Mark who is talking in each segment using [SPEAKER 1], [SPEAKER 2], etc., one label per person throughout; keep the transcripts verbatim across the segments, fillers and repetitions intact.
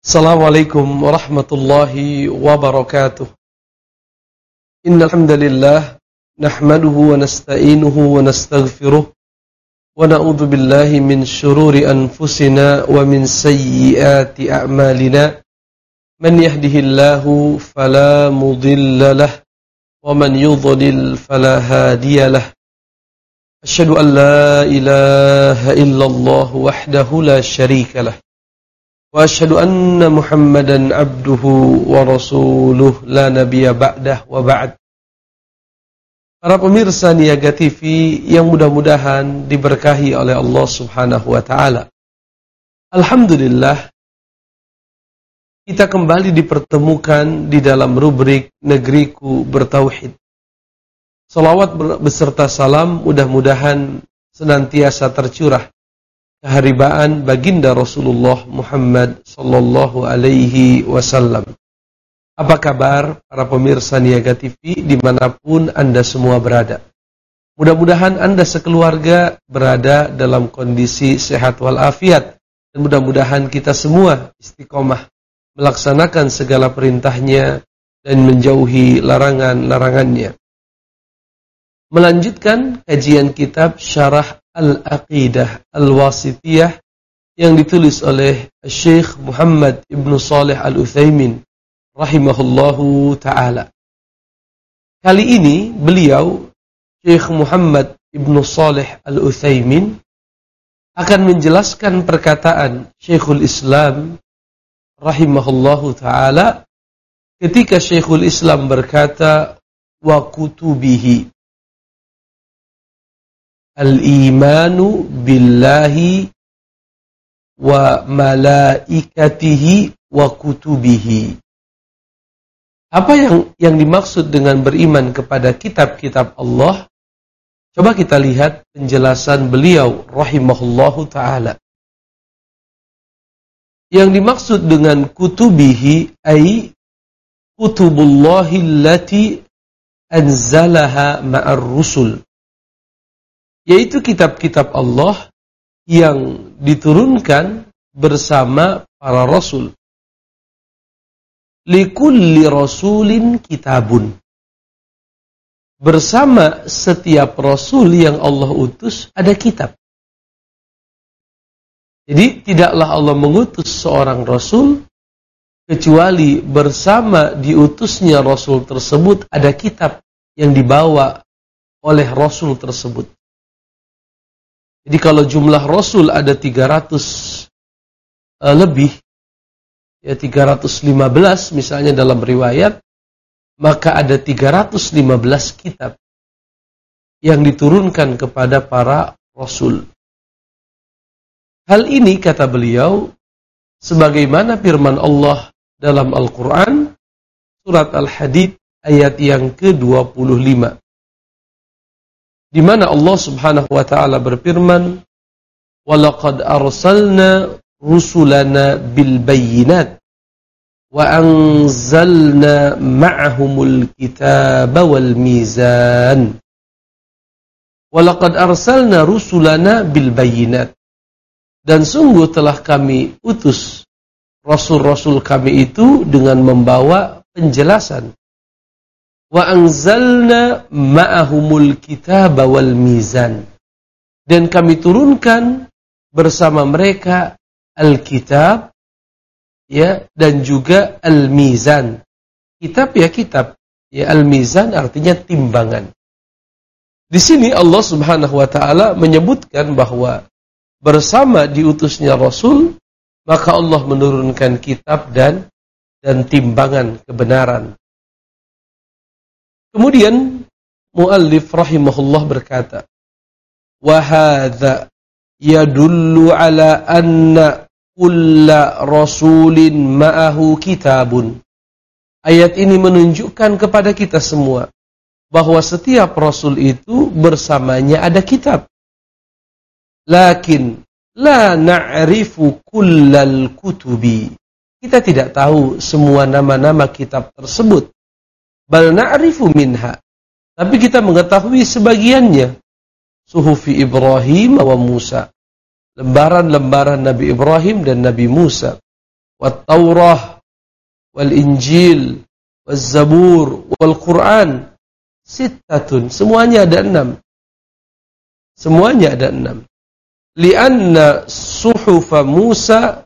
[SPEAKER 1] Assalamualaikum warahmatullahi wabarakatuh. Innal hamdalillah nahmaduhu wa nasta'inuhu wa nastaghfiruh wa na'udzu billahi min shururi anfusina wa min sayyiati a'malina. Man yahdihillahu fala mudilla lahu wa man yudlil fala hadiya lahu. Asyhadu an la ilaha illallah wahdahu la syarika lahu. Wa asyhadu anna Muhammadan abduhu wa rasuluh la nabiyya ba'dah wa ba'd. Para pemirsa Niaga T V yang mudah-mudahan diberkahi oleh Allah Subhanahu wa taala. Alhamdulillah kita kembali dipertemukan di dalam rubrik Negeriku Bertauhid. Salawat beserta salam mudah-mudahan senantiasa tercurah keharibaan baginda Rasulullah Muhammad sallallahu alaihi wasallam. Apa kabar para pemirsa Niaga T V dimanapun Anda semua berada? Mudah-mudahan Anda sekeluarga berada dalam kondisi sehat walafiat, dan mudah-mudahan kita semua istiqomah melaksanakan segala perintahnya dan menjauhi larangan-larangannya. Melanjutkan kajian kitab Syarah Al-Aqidah Al-Wasithiyah yang ditulis oleh Syekh Muhammad Ibn Shalih Al-Utsaimin rahimahullahu ta'ala. Kali ini beliau, Syekh Muhammad Ibn Shalih Al-Utsaimin, akan menjelaskan perkataan Syekhul Islam rahimahullahu ta'ala ketika Syekhul Islam berkata, wa kutubihi, al-imanu billahi wa malaikatihi wa kutubihi. Apa yang yang dimaksud dengan beriman kepada kitab-kitab Allah? Coba kita lihat penjelasan beliau rahimahullahu ta'ala. Yang dimaksud dengan kutubihi ay kutubullahi allati anzalaha ma'ar rusul, yaitu kitab-kitab Allah yang diturunkan bersama para rasul. Likulli rasulin kitabun. Bersama setiap rasul yang Allah utus ada kitab. Jadi tidaklah Allah mengutus seorang rasul kecuali bersama diutusnya rasul tersebut ada kitab yang dibawa oleh rasul tersebut. Jadi kalau jumlah rasul ada tiga ratus uh, lebih, ya tiga ratus lima belas misalnya dalam riwayat, maka ada tiga ratus lima belas kitab yang diturunkan kepada para rasul. Hal ini kata beliau sebagaimana firman Allah dalam Al-Quran surat Al-Hadid ayat yang ke dua puluh lima. Di mana Allah Subhanahu wa taala berfirman, "Walaqad arsalna rusulana bil bayyinat wa anzalna ma'ahumul kitaba wal mizan." Walaqad arsalna rusulana bil bayyinat. Dan sungguh telah kami utus rasul-rasul kami itu dengan membawa penjelasan. Wa anzalna ma'ahumul kitaba wal mizan. Dan kami turunkan bersama mereka Alkitab, ya, dan juga Al-Mizan. Kitab ya kitab, ya, Al-Mizan artinya timbangan. Di sini Allah Subhanahu wa taala menyebutkan bahwa bersama diutusnya rasul, maka Allah menurunkan kitab dan dan timbangan kebenaran. Kemudian muallif rahimahullah berkata, wa hadza yadullu ala anna kulla rasulin ma'ahu kitabun. Ayat ini menunjukkan kepada kita semua bahwa setiap rasul itu bersamanya ada kitab. Lakin la na'rifu kullal kutubi. Kita tidak tahu semua nama-nama kitab tersebut. Bal na'rifu minha. Tapi kita mengetahui sebagiannya. Suhufi Ibrahim wa Musa. Lembaran-lembaran Nabi Ibrahim dan Nabi Musa. wat Taurah, wal Injil, wal Zabur, wal Quran. Sittatun, semuanya ada enam. Semuanya ada enam. Lianna suhufa Musa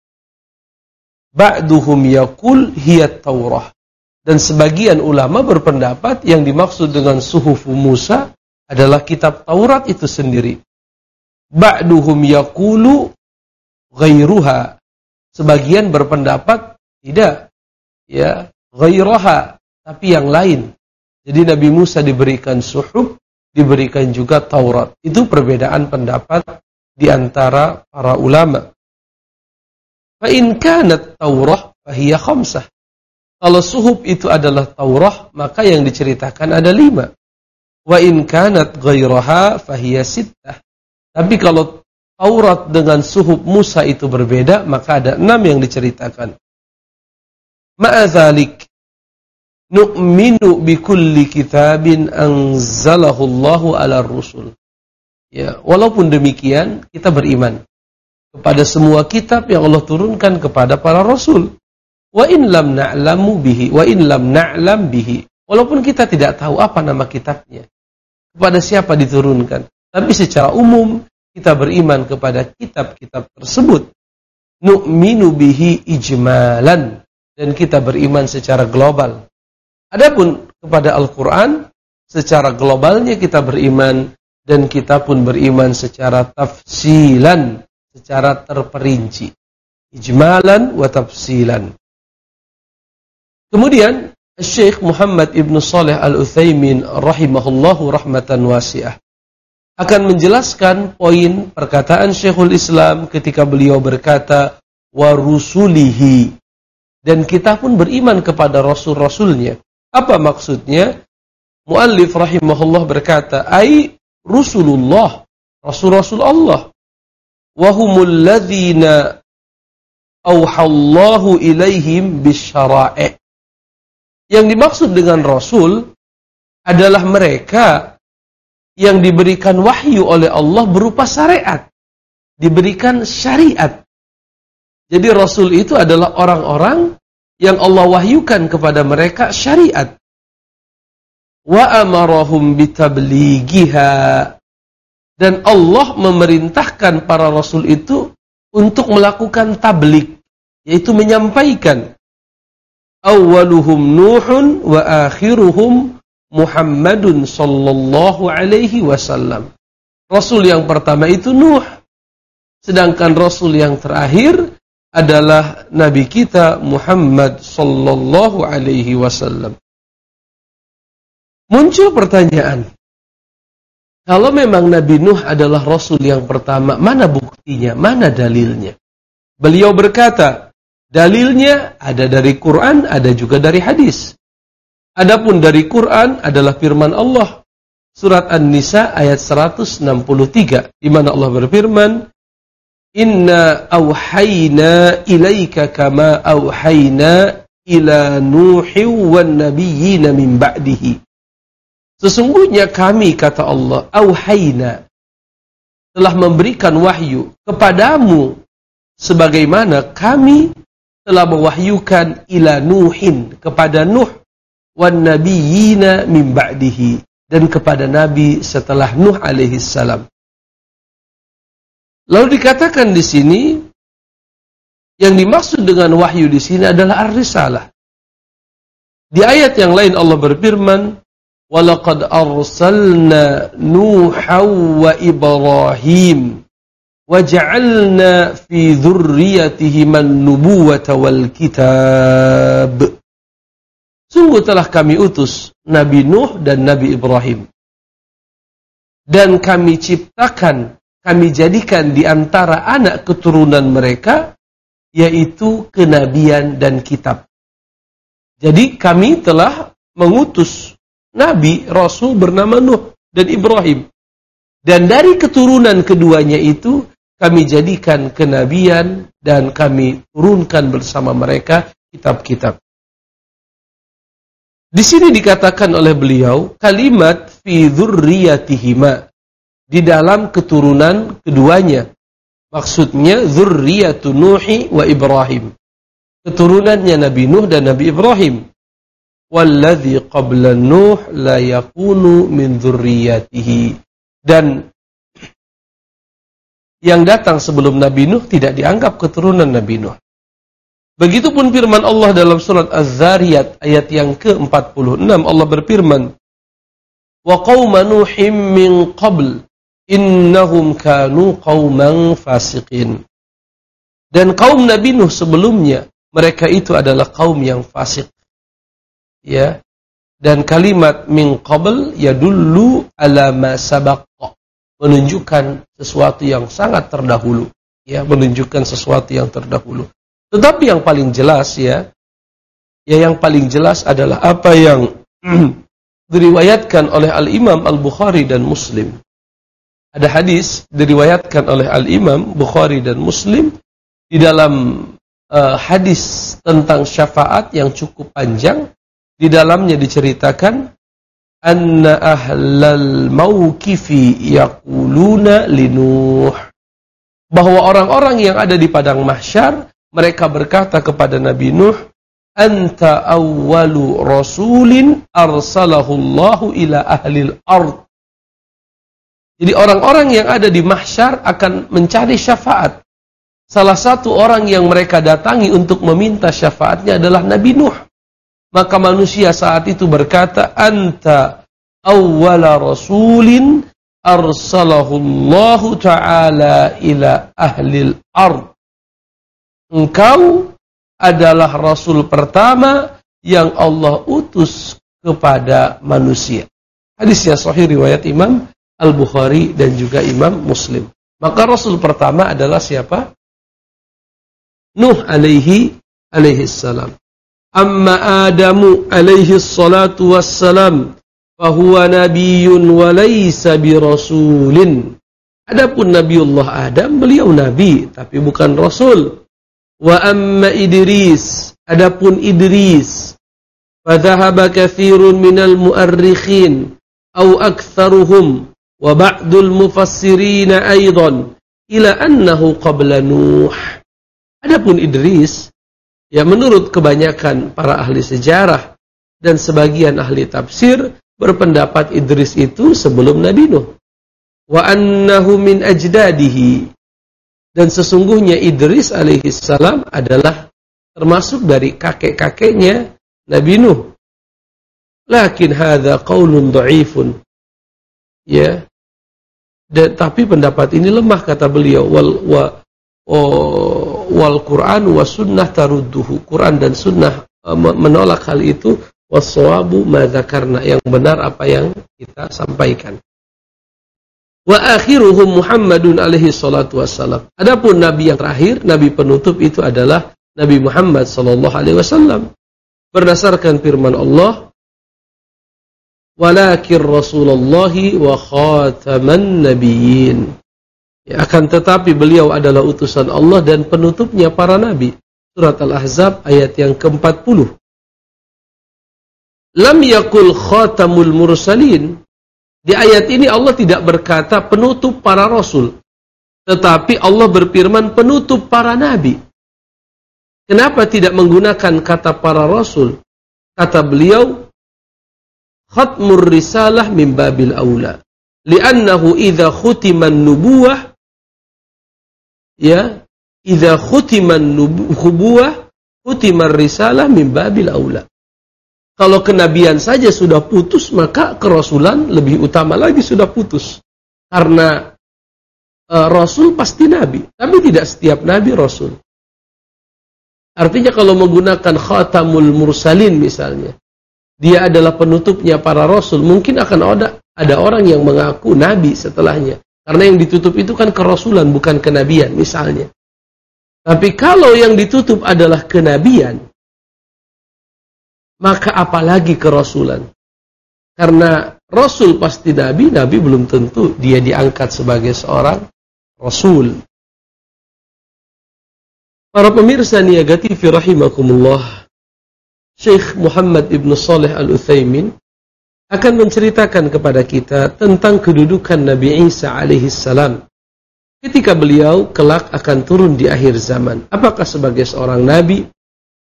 [SPEAKER 1] ba'duhum yaqul hiya Taurah. Dan sebagian ulama berpendapat yang dimaksud dengan suhufu Musa adalah kitab Taurat itu sendiri. Ba'duhum yaqulu ghairuha. Sebagian berpendapat tidak, ya, ghairaha, tapi yang lain. Jadi Nabi Musa diberikan suhuf, diberikan juga Taurat. Itu perbedaan pendapat di antara para ulama. Fa in kanat Taurah fa hiya khamsah. Kalau suhuf itu adalah Taurah, maka yang diceritakan ada lima. Wa in kanat ghairaha fa hiya sittah. Tapi kalau Taurat dengan suhuf Musa itu berbeda, maka ada enam yang diceritakan. Ma'adzalik nu'minu bikulli kitabin anzalahu Allahu ala rusul. Ya, walaupun demikian kita beriman kepada semua kitab yang Allah turunkan kepada para rasul. Wa in lam na'lamu bihi, wa in lam na'lam bihi. Walaupun kita tidak tahu apa nama kitabnya, kepada siapa diturunkan, tapi secara umum kita beriman kepada kitab-kitab tersebut. Nu'minu bihi ijmalan, dan kita beriman secara global. Adapun kepada Al-Quran, secara globalnya kita beriman, dan kita pun beriman secara tafsilan, secara terperinci. Ijmalan wa tafsilan. Kemudian Syekh Muhammad Ibn Saleh Al-Utsaimin rahimahullahu rahmatan wasi'ah akan menjelaskan poin perkataan Syekhul Islam ketika beliau berkata wa rusulihi, dan kita pun beriman kepada rasul-rasulnya. Apa maksudnya? Muallif rahimahullah berkata, ai rusulullah, rasul-rasul Allah, wa humul ladzina auhallahu ilaihim bisyara'i. Yang dimaksud dengan rasul adalah mereka yang diberikan wahyu oleh Allah berupa syariat, diberikan syariat. Jadi rasul itu adalah orang-orang yang Allah wahyukan kepada mereka syariat. Wa amarahum bitablighiha, dan Allah memerintahkan para rasul itu untuk melakukan tabligh, yaitu menyampaikan. Awwaluhum Nuhun wa akhiruhum Muhammadun sallallahu alaihi wasallam. Rasul yang pertama itu Nuh, sedangkan rasul yang terakhir adalah nabi kita Muhammad sallallahu alaihi wasallam. Muncul pertanyaan, kalau memang Nabi Nuh adalah rasul yang pertama, mana buktinya, mana dalilnya? Beliau berkata, dalilnya ada dari Quran, ada juga dari hadis. Adapun dari Quran adalah firman Allah. Surat An-Nisa ayat seratus enam puluh tiga, di mana Allah berfirman, Inna awhayna ilaika kama awhayna ila Nuhi wan nabiyyina min ba'dihi. Sesungguhnya kami, kata Allah, awhayna, telah memberikan wahyu kepadamu sebagaimana kami telah mewahyukan ila Nuhin, kepada Nuh, wan nabiyyina min ba'dihi, dan kepada nabi setelah Nuh alaihi salam. Lalu dikatakan di sini, yang dimaksud dengan wahyu di sini adalah ar-risalah. Di ayat yang lain Allah berfirman, walaqad arsalna Nuhan wa Ibrahim wa ja'alna fi dzurriyyatihim an-nubuwwata wal kitab. Sungguh telah kami utus Nabi Nuh dan Nabi Ibrahim, dan kami ciptakan, kami jadikan di antara anak keturunan mereka, yaitu kenabian dan kitab. Jadi kami telah mengutus Nabi, Rasul bernama Nuh dan Ibrahim. Dan dari keturunan keduanya itu, kami jadikan kenabian dan kami turunkan bersama mereka kitab-kitab. Di sini dikatakan oleh beliau, kalimat fi dzurriyyatihima, di dalam keturunan keduanya. Maksudnya dzurriyyatu Nuhi wa Ibrahim. keturunannya Nabi Nuh dan Nabi Ibrahim. Walladzi qabla Nuh la yakunu min dzurriyyatihi. Dan yang datang sebelum Nabi Nuh tidak dianggap keturunan Nabi Nuh. Begitupun firman Allah dalam surat Az-Zariyat ayat yang ke empat puluh enam, Allah berfirman, "Wa qauma Nuhim min qabl innahum kanu qauman fasiqin." Dan kaum Nabi Nuh sebelumnya, mereka itu adalah kaum yang fasik. Ya. Dan kalimat min qabl yadullu ala ma sabaqqa, menunjukkan sesuatu yang sangat terdahulu, ya, menunjukkan sesuatu yang terdahulu. Tetapi yang paling jelas ya, ya yang paling jelas adalah apa yang diriwayatkan oleh Al-Imam Al-Bukhari dan Muslim. Ada hadis diriwayatkan oleh Al-Imam Bukhari dan Muslim di dalam uh, hadis tentang syafaat yang cukup panjang. Di dalamnya diceritakan anna ahlal mauqifi yaquluna linuh, bahwa orang-orang yang ada di padang mahsyar mereka berkata kepada Nabi Nuh, anta awwalu rasulin arsalahu Allahu ila ahlil ard. Jadi orang-orang yang ada di mahsyar akan mencari syafaat. Salah satu orang yang mereka datangi untuk meminta syafaatnya adalah Nabi Nuh. Maka manusia saat itu berkata, anta awwala rasulin arsalahu Allahu ta'ala ila ahlil ard. Engkau adalah Rasul pertama yang Allah utus kepada manusia. Hadisnya sahih riwayat Imam Al-Bukhari dan juga Imam Muslim. Maka Rasul pertama adalah siapa? Nuh alaihi alaihi salam. Amma Adamu alaihi salatu wassalam fahuwa nabiyyun wa laysa birasulin. Adapun Nabiullah Adam, beliau nabi tapi bukan rasul. Wa amma Idris, adapun Idris, fadhahaba katsirun minal mu'arrikhin aw aktsaruhum wa ba'dul mufassirin aidan ila annahu qabla Nuh. Adapun Idris, ya menurut kebanyakan para ahli sejarah dan sebagian ahli tafsir berpendapat Idris itu sebelum Nabi Nuh. Wa annahu min ajdadihi, dan sesungguhnya Idris alaihissalam adalah termasuk dari kakek-kakeknya Nabi Nuh. Lakin hadza qaulun dha'ifun. Ya. Dan tapi pendapat ini lemah kata beliau. Wal wa oh, wal Qur'an wa sunnah tarudduhu. Quran dan sunnah uh, menolak hal itu. Was-shawabu ma dzakarna, yang benar apa yang kita sampaikan. Wa akhiruhum Muhammadun alaihi salatu wassalam. Adapun nabi yang terakhir, nabi penutup itu adalah Nabi Muhammad sallallahu alaihi wasallam. Berdasarkan firman Allah, walakin Rasulullahi wa khataman nabiyyin. Ya, akan tetapi beliau adalah utusan Allah dan penutupnya para nabi. Surat Al-Ahzab ayat yang keempat puluh. Lam yakul khatamul mursalin. Di ayat ini Allah tidak berkata penutup para rasul, tetapi Allah berfirman penutup para nabi. Kenapa tidak menggunakan kata para rasul? Kata beliau, khatmur risalah min babil aula. Li'annahu idza khutiman nubuwah, ya, idza khutiman nubuwah, khutimar risalah min babil aula. Kalau kenabian saja sudah putus, maka kerasulan lebih utama lagi sudah putus. Karena e, rasul pasti nabi, tapi tidak setiap nabi rasul. Artinya kalau menggunakan khatamul mursalin misalnya, dia adalah penutupnya para rasul, mungkin akan ada, ada orang yang mengaku nabi setelahnya. Karena yang ditutup itu kan kerasulan, bukan kenabian misalnya. Tapi kalau yang ditutup adalah kenabian, maka apalagi kerasulan. Karena rasul pasti nabi, nabi belum tentu dia diangkat sebagai seorang rasul. Para pemirsa Niaga T V rahimakumullah, Syekh Muhammad Ibn Shalih Al-Utsaimin akan menceritakan kepada kita tentang kedudukan Nabi Isa alaihissalam ketika beliau kelak akan turun di akhir zaman. Apakah sebagai seorang nabi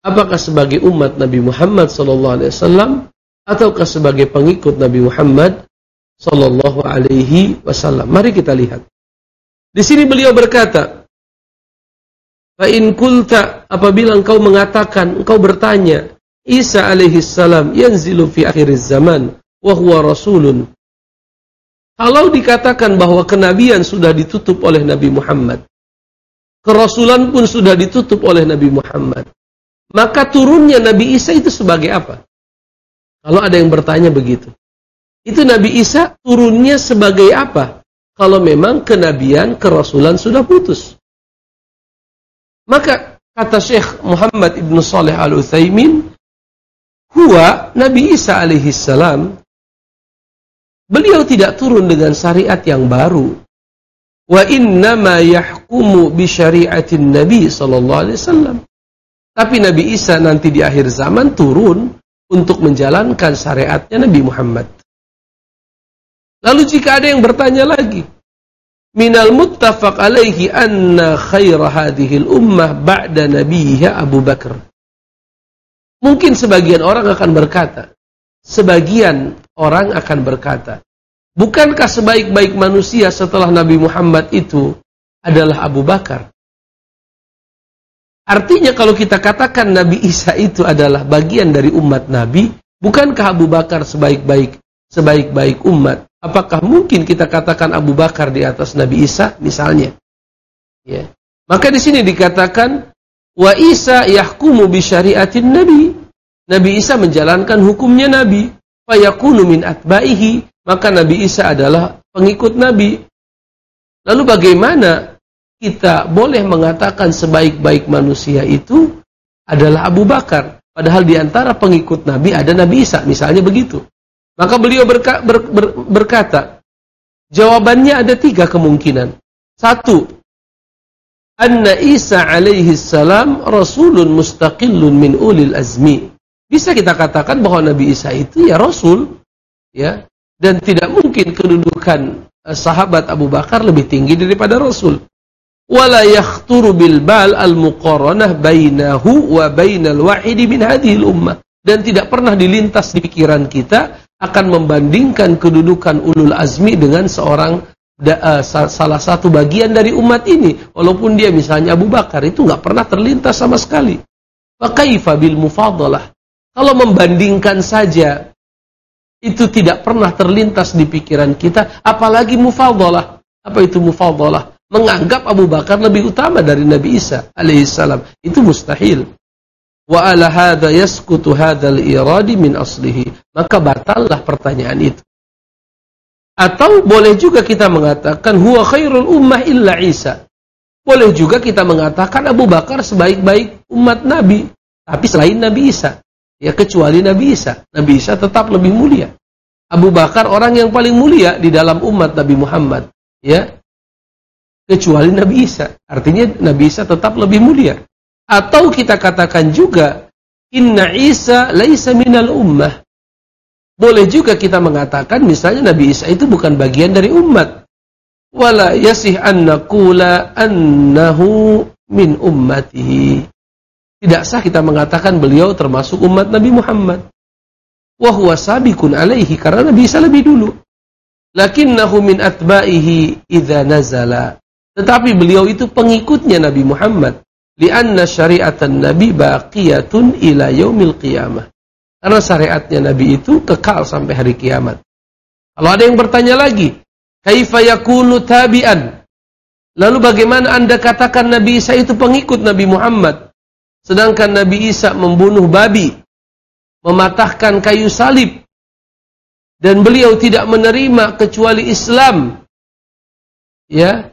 [SPEAKER 1] Apakah sebagai umat Nabi Muhammad sallallahu alaihi wasallam ataukah sebagai pengikut Nabi Muhammad sallallahu alaihi wasallam? Mari kita lihat. Di sini beliau berkata, "Fa in qulta," apabila engkau mengatakan, engkau bertanya, Isa alaihi salam yanzilu fi akhiriz zaman wa huwa rasulun. Kalau dikatakan bahwa kenabian sudah ditutup oleh Nabi Muhammad, kerasulan pun sudah ditutup oleh Nabi Muhammad, maka turunnya Nabi Isa itu sebagai apa? Kalau ada yang bertanya begitu. Itu Nabi Isa turunnya sebagai apa? Kalau memang kenabian, kerasulan sudah putus. Maka kata Syekh Muhammad Ibn Saleh Al-Utsaimin, huwa Nabi Isa alaihi salam, beliau tidak turun dengan syariat yang baru. Wa innama yahkumu bi syari'atin Nabi sallallahu alaihi wasallam. Tapi Nabi Isa nanti di akhir zaman turun untuk menjalankan syariatnya Nabi Muhammad. Lalu jika ada yang bertanya lagi, minal muttafaq alaihi anna khaira hadhil ummah ba'da nabiyha Abu Bakar. Mungkin sebagian orang akan berkata, sebagian orang akan berkata, bukankah sebaik-baik manusia setelah Nabi Muhammad itu adalah Abu Bakar? Artinya kalau kita katakan Nabi Isa itu adalah bagian dari umat Nabi, bukankah Abu Bakar sebaik-baik sebaik-baik umat? Apakah mungkin kita katakan Abu Bakar di atas Nabi Isa misalnya? Ya. Maka di sini dikatakan wa Isa yahkumu bi syari'atin Nabi. Nabi Isa menjalankan hukumnya Nabi. Fa yakunu min atba'ihi, maka Nabi Isa adalah pengikut Nabi. Lalu bagaimana kita boleh mengatakan sebaik-baik manusia itu adalah Abu Bakar, padahal di antara pengikut Nabi ada Nabi Isa, misalnya begitu. Maka beliau berka, ber, ber, berkata, jawabannya ada tiga kemungkinan. Satu, anna Isa alaihi salam rasulun mustaqillun min ulil azmi. Bisa kita katakan bahwa Nabi Isa itu ya rasul, ya, dan tidak mungkin kedudukan sahabat Abu Bakar lebih tinggi daripada rasul. Wala yakhturu bil bal al muqaranah bainahu wa bainal wahidi min hadhil ummah. Dan tidak pernah dilintas di pikiran kita akan membandingkan kedudukan ulul azmi dengan seorang da, uh, salah satu bagian dari umat ini, walaupun dia misalnya Abu Bakar, itu nggak pernah terlintas sama sekali. Fa kaifa bil mufadalah? Kalau membandingkan saja itu tidak pernah terlintas di pikiran kita, apalagi mufadalah. Apa itu mufadalah? Menganggap Abu Bakar lebih utama dari Nabi Isa alaihissalam. Itu mustahil. Wa ala hadha yaskutu hadzal iradi min aslihi. Maka batallah pertanyaan itu. Atau boleh juga kita mengatakan huwa khairul ummah illa Isa. Boleh juga kita mengatakan Abu Bakar sebaik-baik umat Nabi, tapi selain Nabi Isa. Ya, kecuali Nabi Isa. Nabi Isa tetap lebih mulia. Abu Bakar orang yang paling mulia di dalam umat Nabi Muhammad. Ya, kecuali Nabi Isa. Artinya Nabi Isa tetap lebih mulia. Atau kita katakan juga inna Isa laisa minal ummah. Boleh juga kita mengatakan misalnya Nabi Isa itu bukan bagian dari umat. Wala yasih an naqula annahu min ummatihi. Tidak sah kita mengatakan beliau termasuk umat Nabi Muhammad. Wa huwa sabiqun alaihi, karena Nabi Isa lebih dulu. Lakinnahu min atba'ihi idza nazala. Tetapi beliau itu pengikutnya Nabi Muhammad. Lianna syariatan Nabi baqiyatun ila yaumil qiyamah. Karena syariatnya Nabi itu kekal sampai hari kiamat. Kalau ada yang bertanya lagi, kaifa yakunu tabi'an? Lalu bagaimana Anda katakan Nabi Isa itu pengikut Nabi Muhammad? Sedangkan Nabi Isa membunuh babi, mematahkan kayu salib, dan beliau tidak menerima kecuali Islam. Ya.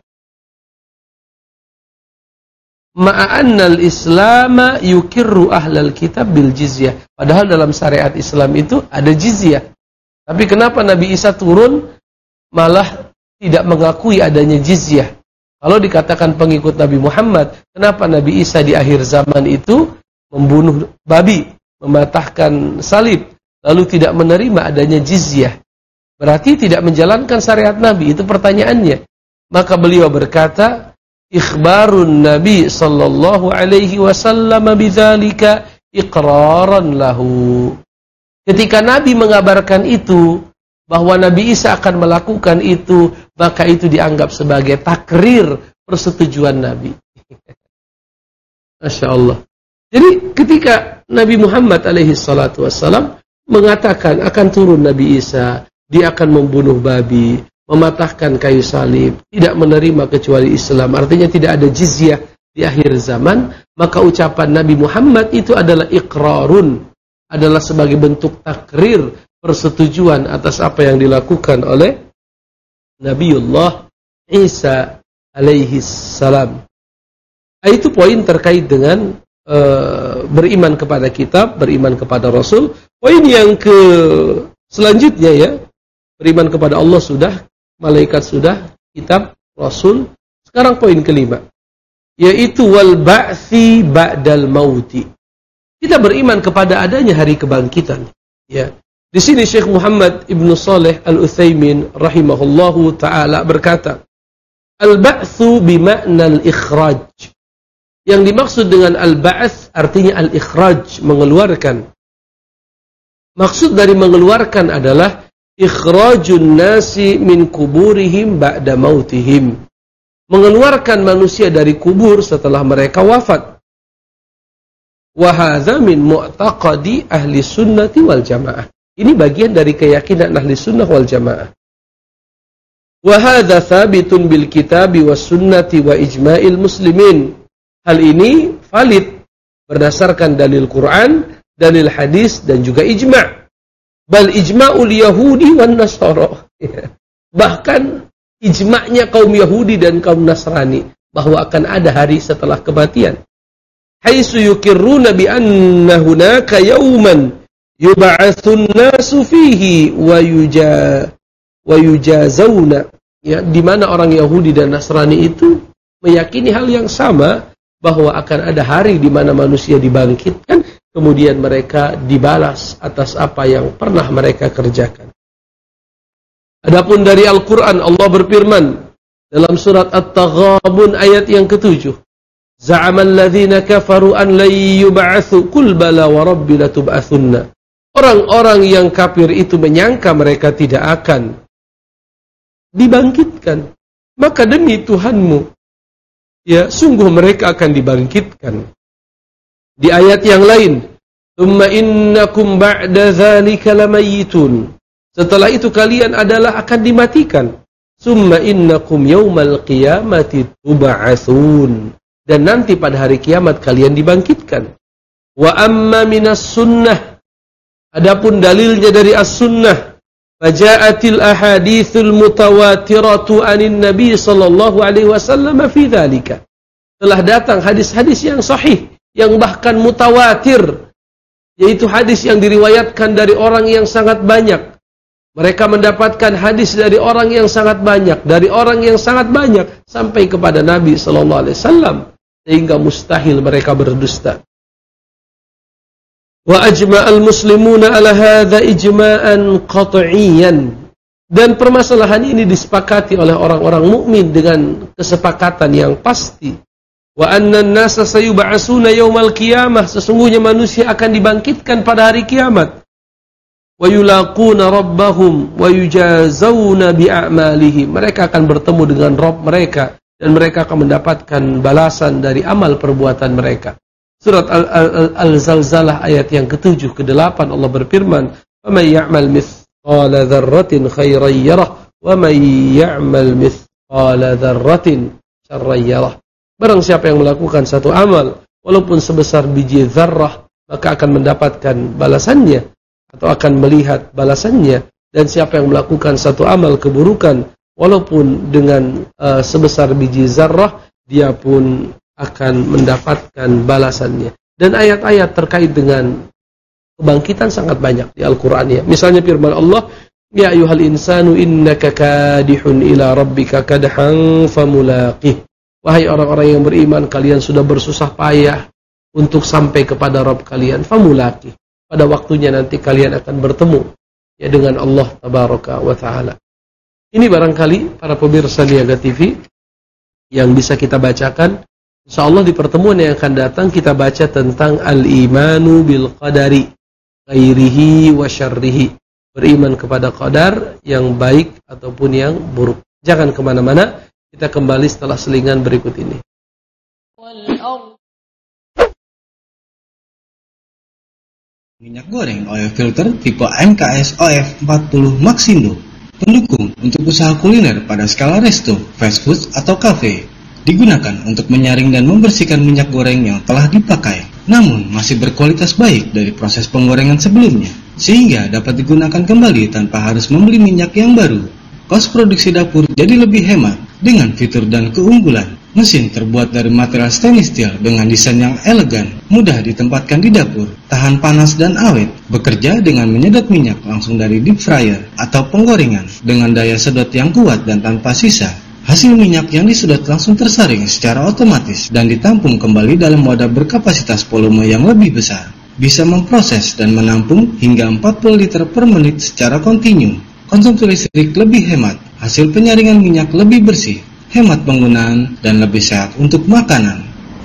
[SPEAKER 1] Ma'annal Islama yukirru ahlal kitab bil jizyah. Padahal dalam syariat Islam itu ada jizyah. Tapi kenapa Nabi Isa turun malah tidak mengakui adanya jizyah? Kalau dikatakan pengikut Nabi Muhammad, kenapa Nabi Isa di akhir zaman itu membunuh babi, mematahkan salib, lalu tidak menerima adanya jizyah? Berarti tidak menjalankan syariat Nabi, itu pertanyaannya. Maka beliau berkata, ikhbarun Nabi sallallahu alaihi wasallam bidzalika iqraran lahu. Ketika Nabi mengabarkan itu, bahwa Nabi Isa akan melakukan itu, maka itu dianggap sebagai takrir persetujuan Nabi. Masya Allah. Jadi ketika Nabi Muhammad alaihi salatu wassalam mengatakan akan turun Nabi Isa, dia akan membunuh babi, mematahkan kayu salib, tidak menerima kecuali Islam, artinya tidak ada jizyah di akhir zaman, maka ucapan Nabi Muhammad itu adalah iqrarun, adalah sebagai bentuk takrir persetujuan atas apa yang dilakukan oleh Nabiullah Isa alaihi salam. Itu poin terkait dengan uh, beriman kepada kitab, beriman kepada Rasul. Poin yang ke selanjutnya ya, beriman kepada Allah sudah, malaikat sudah, kitab, Rasul. Sekarang poin kelima, yaitu wal ba'tsi ba'dal mauti. Kita beriman kepada adanya hari kebangkitan. Ya. Di sini Syekh Muhammad Ibn Saleh Al-Utsaimin rahimahullahu taala berkata, al-ba'tsu bima'na al-ikhraj. Yang dimaksud dengan al-ba'ts artinya al-ikhraj, mengeluarkan. Maksud dari mengeluarkan adalah ikhrajun nasi min kuburihim ba'da mautihim. Mengeluarkan manusia dari kubur setelah mereka wafat. Wa hadza min mu'taqadi ahli sunnati wal jamaah. Ini bagian dari keyakinan ahli sunnah wal jamaah. Wa hadza thabitun bil kitabi was sunnati wa ijma'il muslimin. Hal ini valid berdasarkan dalil Quran, dalil hadis dan juga ijma'. Bal ijma'ul Yahudi wan Nasara. Bahkan ijma'nya kaum Yahudi dan kaum Nasrani bahwa akan ada hari setelah kematian. Haitsu yuqirruna bi anna hunaka yawman yub'atsun nasu fihi wa yuja wa yujazawna. Ya, di mana orang Yahudi dan Nasrani itu meyakini hal yang sama, bahwa akan ada hari di mana manusia dibangkitkan, kemudian mereka dibalas atas apa yang pernah mereka kerjakan. Adapun dari Al-Quran, Allah berfirman dalam surat At-Taghabun ayat yang ketujuh, za'amal ladzina kafaru an la yub'atsu qul bala wa rabbi latub'atsunna. Orang-orang yang kafir itu menyangka mereka tidak akan dibangkitkan. Maka demi Tuhanmu, ya, sungguh mereka akan dibangkitkan. Di ayat yang lain, "Tsumma innakum ba'da dzalika lamayitun." Setelah itu kalian adalah akan dimatikan. "Tsumma innakum yaumal qiyamati tub'atsun." Dan nanti pada hari kiamat kalian dibangkitkan. Wa amma minas sunnah. Adapun dalilnya dari as-sunnah, faja'atil ahaditsul mutawatiratu anin nabi sallallahu alaihi wasallam fi dzalika. Telah datang hadis-hadis yang sahih, yang bahkan mutawatir, yaitu hadis yang diriwayatkan dari orang yang sangat banyak. Mereka mendapatkan hadis dari orang yang sangat banyak, dari orang yang sangat banyak sampai kepada Nabi sallallahu alaihi wasallam, sehingga mustahil mereka berdusta. Wa ajma'al muslimuna ala hadza ijma'an qat'iyan. Dan permasalahan ini disepakati oleh orang-orang mukmin dengan kesepakatan yang pasti. Wa anna an-nasa sayub'atsuna yaumal qiyamah. Sesungguhnya manusia akan dibangkitkan pada hari kiamat. Wa yulaquna rabbahum wa yujazawna bi'a'malihim. Mereka akan bertemu dengan Rabb mereka dan mereka akan mendapatkan balasan dari amal perbuatan mereka. Surat Al-Zalzalah ayat yang ketujuh, kedelapan Allah berfirman, "Faman ya'mal mithqala dzarratin khairan yarah, wa man ya'mal mithqala dzarratin syarran yarah." Barang siapa yang melakukan satu amal walaupun sebesar biji zarrah, maka akan mendapatkan balasannya atau akan melihat balasannya. Dan siapa yang melakukan satu amal keburukan walaupun dengan uh, sebesar biji zarrah, dia pun akan mendapatkan balasannya. Dan ayat-ayat terkait dengan kebangkitan sangat banyak di Al-Quran ya. Misalnya firman Allah, "Ya ayyuhal insanu innaka kadihun ila rabbika kadhan famulaqih." Wahai orang-orang yang beriman, kalian sudah bersusah payah untuk sampai kepada Rabb kalian, famulaqih. Pada waktunya nanti kalian akan bertemu ya dengan Allah tabaraka wa taala. Ini barangkali para pemirsa Niaga T V yang bisa kita bacakan Insyaallah di pertemuan yang akan datang kita baca tentang al-imanu bil qadari khairihi wa syarrihi. Beriman kepada qadar yang baik ataupun yang buruk. Jangan kemana-mana, kita kembali setelah selingan berikut ini.
[SPEAKER 2] Minyak goreng oil filter tipe M K S O F empat puluh Maxindo, pendukung untuk usaha kuliner pada skala resto, fast food atau cafe. Digunakan untuk menyaring dan membersihkan minyak goreng yang telah dipakai, namun masih berkualitas baik dari proses penggorengan sebelumnya, sehingga dapat digunakan kembali tanpa harus membeli minyak yang baru. Kos produksi dapur jadi lebih hemat dengan fitur dan keunggulan. Mesin terbuat dari material stainless steel dengan desain yang elegan, mudah ditempatkan di dapur, tahan panas dan awet, bekerja dengan menyedot minyak langsung dari deep fryer atau penggorengan dengan daya sedot yang kuat dan tanpa sisa. Hasil minyak yang disedot langsung tersaring secara otomatis dan ditampung kembali dalam wadah berkapasitas volume yang lebih besar. Bisa memproses dan menampung hingga empat puluh liter per menit secara kontinu. Konsumsi listrik lebih hemat, hasil penyaringan minyak lebih bersih, hemat penggunaan, dan lebih sehat untuk makanan.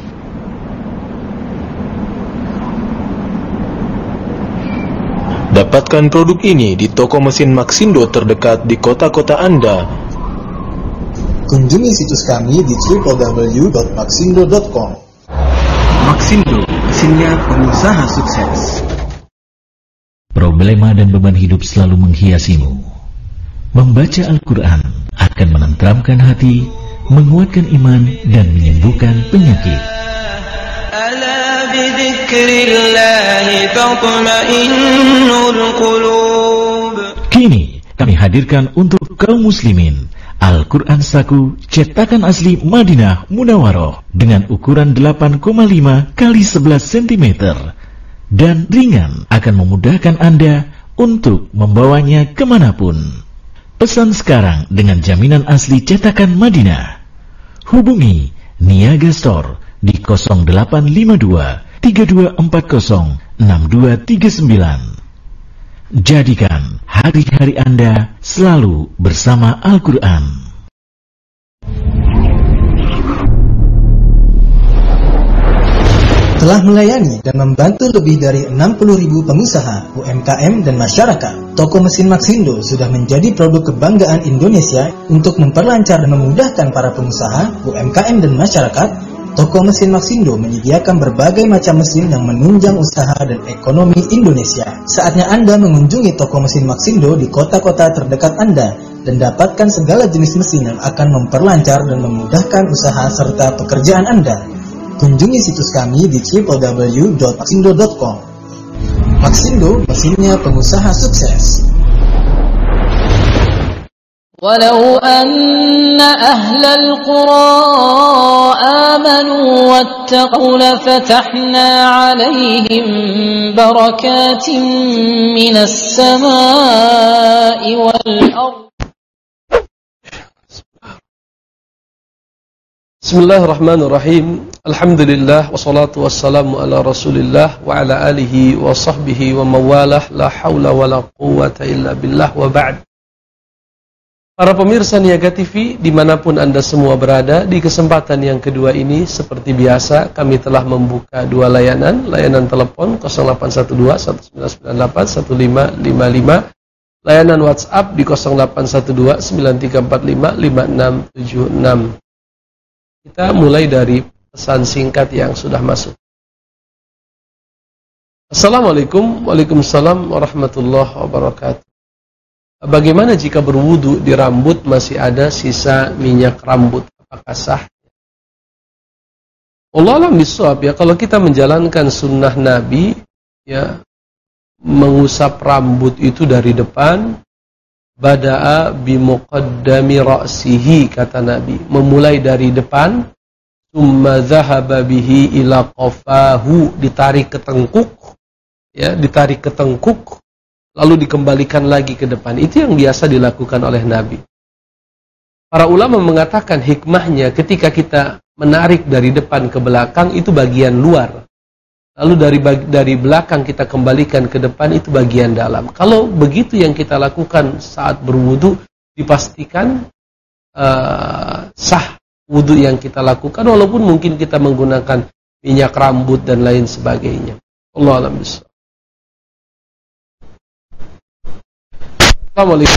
[SPEAKER 3] Dapatkan produk ini di toko mesin Maxindo terdekat di kota-kota Anda.
[SPEAKER 4] Kunjungi situs kami di w w w dot maxindo dot com.
[SPEAKER 2] Maxindo, mesinnya pengusaha sukses.
[SPEAKER 5] Problema dan beban hidup selalu menghiasimu. Membaca Al-Quran akan menenteramkan hati, menguatkan iman, dan menyembuhkan penyakit.
[SPEAKER 6] Ala bidzikrillahi tatma'innul qulub.
[SPEAKER 5] Kini kami hadirkan untuk kaum muslimin Al-Quran Saku cetakan asli Madinah Munawwaroh dengan ukuran delapan koma lima kali sebelas sentimeter dan ringan akan memudahkan Anda untuk membawanya kemanapun. Pesan sekarang dengan jaminan asli cetakan Madinah. Hubungi Niaga Store di nol delapan lima dua tiga dua empat nol enam dua tiga sembilan. Jadikan hari-hari Anda selalu bersama Al-Quran.
[SPEAKER 4] Telah melayani dan membantu lebih dari enam puluh ribu pengusaha, U M K M, dan masyarakat. Toko mesin Maxindo sudah menjadi produk kebanggaan Indonesia untuk memperlancar dan memudahkan para pengusaha, U M K M, dan masyarakat. Toko mesin Maxindo menyediakan berbagai macam mesin yang menunjang usaha dan ekonomi Indonesia. Saatnya Anda mengunjungi toko mesin Maxindo di kota-kota terdekat Anda dan dapatkan segala jenis mesin yang akan memperlancar dan memudahkan usaha serta pekerjaan Anda. Kunjungi situs kami di w w w dot maxindo dot com. Maxindo, mesinnya pengusaha sukses.
[SPEAKER 7] ولو أن أهل القرى آمنوا واتقوا لفتحنا عليهم بركات من السماء والأرض.
[SPEAKER 1] Bismillahirrahmanirrahim. Alhamdulillah wassalatu wassalamu ala Rasulillah wa ala alihi wa sahbihi wa mawalah. La haula wa la quwwata illa billah wa ba'd. Para pemirsa Niaga T V dimanapun Anda semua berada, di kesempatan yang kedua ini seperti biasa kami telah membuka dua layanan, layanan telepon nol delapan satu dua satu sembilan sembilan delapan satu lima lima lima, layanan WhatsApp di nol delapan satu dua sembilan tiga empat lima lima enam tujuh enam. Kita mulai dari pesan singkat yang sudah masuk. Assalamualaikum. Waalaikumsalam warahmatullahi wabarakatuh. Bagaimana jika berwudu di rambut masih ada sisa minyak rambut? Apakah sah? Wallahu a'lam bishawab, ya, kalau kita menjalankan sunnah Nabi, ya, mengusap rambut itu dari depan, bada'a bimuqaddami ra'sihi, kata Nabi, memulai dari depan, summa dhahaba bihi ila qafahu, ditarik ke tengkuk, ya, ditarik ke tengkuk, lalu dikembalikan lagi ke depan. Itu yang biasa dilakukan oleh Nabi. Para ulama mengatakan hikmahnya ketika kita menarik dari depan ke belakang itu bagian luar. Lalu dari dari belakang kita kembalikan ke depan itu bagian dalam. Kalau begitu yang kita lakukan saat berwudu, dipastikan uh, sah wudu yang kita lakukan, walaupun mungkin kita menggunakan minyak rambut dan lain sebagainya. Allah a'lam bishawab. Assalamualaikum.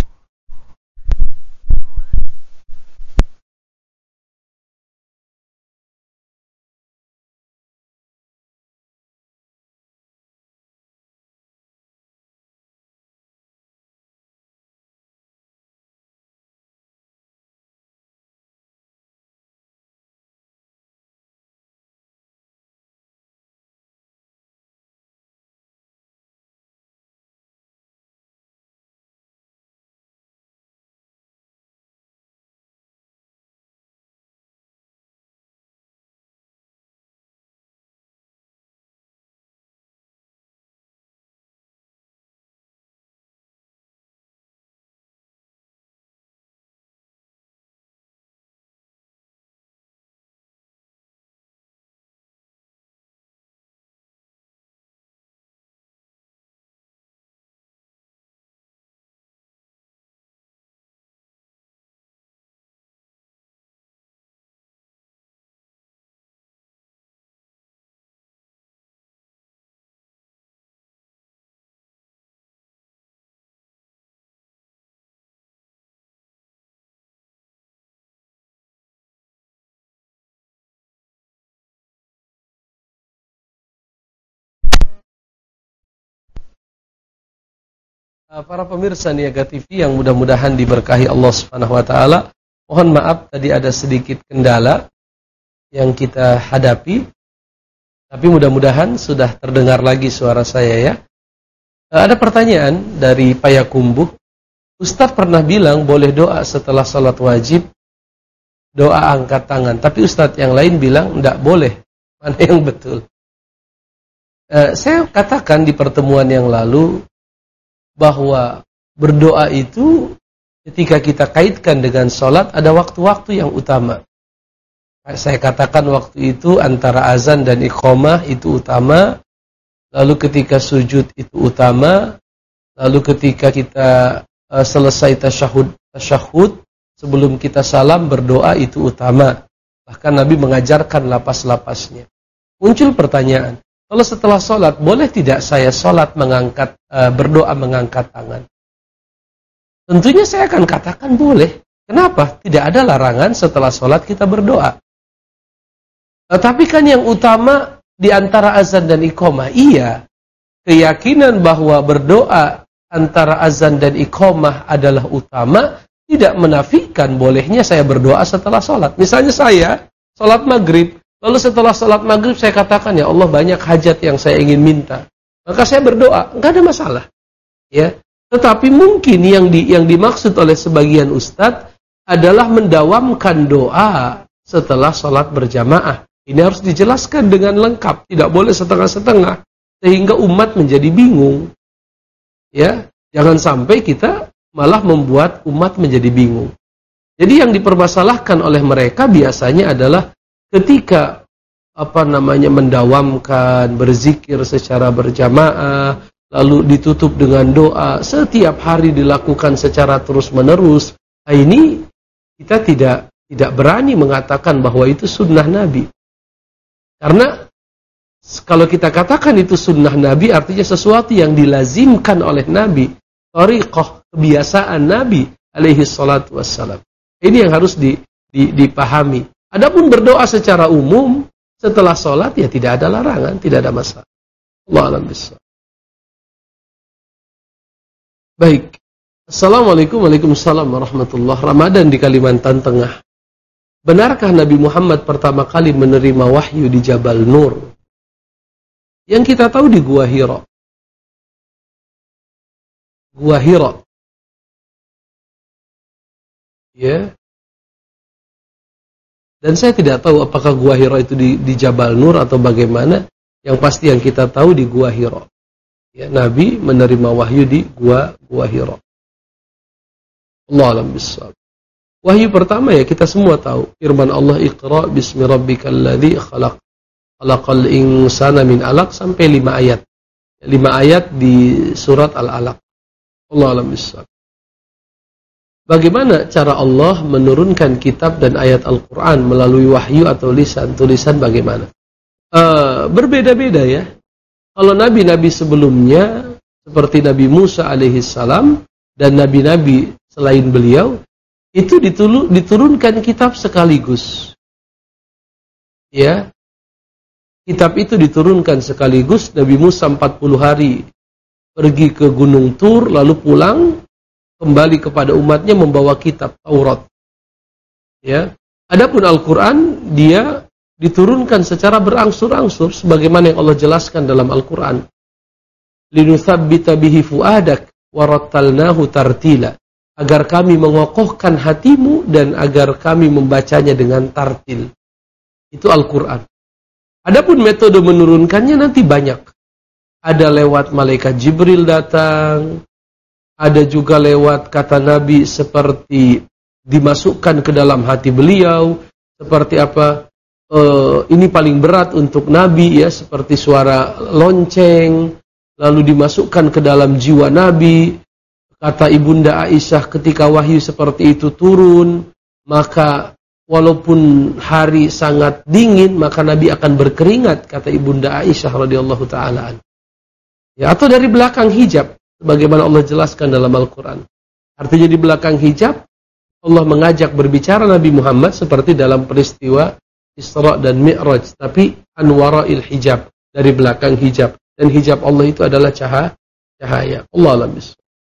[SPEAKER 1] Para pemirsa Niaga T V yang mudah-mudahan diberkahi Allah Subhanahu wa taala. Mohon maaf tadi ada sedikit kendala yang kita hadapi. Tapi mudah-mudahan sudah terdengar lagi suara saya ya. Ada pertanyaan dari Payakumbuh. Ustadz pernah bilang boleh doa setelah salat wajib, doa angkat tangan. Tapi Ustadz yang lain bilang enggak boleh. Mana yang betul? Saya katakan di pertemuan yang lalu bahwa berdoa itu ketika kita kaitkan dengan sholat ada waktu-waktu yang utama. Saya katakan waktu itu antara azan dan iqamah itu utama, lalu ketika sujud itu utama, lalu ketika kita uh, selesai tasyahud, tasyahud sebelum kita salam berdoa itu utama. Bahkan Nabi mengajarkan lapas-lapasnya. Muncul pertanyaan, kalau setelah sholat, boleh tidak saya sholat mengangkat, uh, berdoa mengangkat tangan? Tentunya saya akan katakan boleh. Kenapa? Tidak ada larangan setelah sholat kita berdoa. Uh, tapi kan yang utama di antara azan dan iqamah, iya. Keyakinan bahwa berdoa antara azan dan iqamah adalah utama, tidak menafikan bolehnya saya berdoa setelah sholat. Misalnya saya, sholat maghrib, lalu setelah sholat maghrib saya katakan, ya Allah banyak hajat yang saya ingin minta. Maka saya berdoa, enggak ada masalah. Ya, tetapi mungkin yang di, yang dimaksud oleh sebagian ustadz adalah mendawamkan doa setelah sholat berjamaah. Ini harus dijelaskan dengan lengkap, tidak boleh setengah-setengah, sehingga umat menjadi bingung. Ya, jangan sampai kita malah membuat umat menjadi bingung. Jadi yang dipermasalahkan oleh mereka biasanya adalah ketika apa namanya mendawamkan, berzikir secara berjamaah, lalu ditutup dengan doa, setiap hari dilakukan secara terus-menerus. Nah, ini kita tidak tidak berani mengatakan bahwa itu sunnah Nabi. Karena kalau kita katakan itu sunnah Nabi, artinya sesuatu yang dilazimkan oleh Nabi, thariqah, kebiasaan Nabi alaihi salatu wassalam. Ini yang harus di, di, dipahami. Adapun berdoa secara umum setelah sholat ya tidak ada larangan, tidak ada masalah. Allah a'lam bishawab. Baik. Assalamualaikum Waalaikumsalam warahmatullahi wabarakatuh. Ramadan di Kalimantan Tengah. Benarkah Nabi Muhammad pertama kali menerima wahyu di Jabal Nur? Yang kita tahu di Gua Hira. Gua Hira. Ya. Dan saya tidak tahu apakah Gua Hira itu di, di Jabal Nur atau bagaimana. Yang pasti yang kita tahu di Gua Hira. Ya, Nabi menerima wahyu di Gua Gua Hira. Allah a'lam bishawab. Wahyu pertama ya kita semua tahu. Firman Allah, Iqra bismi rabbikal ladzi khalaq. Khalaqal insana min 'alaq sampai lima ayat. lima ayat di surat Al-Alaq. Allah a'lam bishawab. Bagaimana cara Allah menurunkan kitab dan ayat Al-Quran melalui wahyu atau lisan? Tulisan bagaimana? Uh, berbeda-beda ya. Kalau nabi-nabi sebelumnya, seperti Nabi Musa alaihissalam dan nabi-nabi selain beliau, itu ditulu, diturunkan kitab sekaligus. Ya, kitab itu diturunkan sekaligus. Nabi Musa empat puluh hari pergi ke Gunung Tur, lalu pulang, kembali kepada umatnya membawa kitab Taurat. Ya, adapun Al-Quran dia diturunkan secara berangsur-angsur, sebagaimana yang Allah jelaskan dalam Al-Quran. Linutsabbita bihi fuadak warattalnahu tartila, agar kami mengokohkan hatimu dan agar kami membacanya dengan tartil. Itu Al-Quran. Adapun metode menurunkannya nanti banyak. Ada lewat malaikat Jibril datang, ada juga lewat kata Nabi seperti dimasukkan ke dalam hati beliau, seperti apa, e, ini paling berat untuk Nabi ya, seperti suara lonceng, lalu dimasukkan ke dalam jiwa Nabi. Kata Ibunda Aisyah ketika wahyu seperti itu turun, maka walaupun hari sangat dingin, maka Nabi akan berkeringat, kata Ibunda Aisyah radhiyallahu ta'ala. Ya, atau dari belakang hijab, bagaimana Allah jelaskan dalam Al-Quran. Artinya di belakang hijab, Allah mengajak berbicara Nabi Muhammad seperti dalam peristiwa Isra dan Mi'raj. Tapi anwara'il hijab, dari belakang hijab. Dan hijab Allah itu adalah cahaya. cahaya. Allah alam bismillah.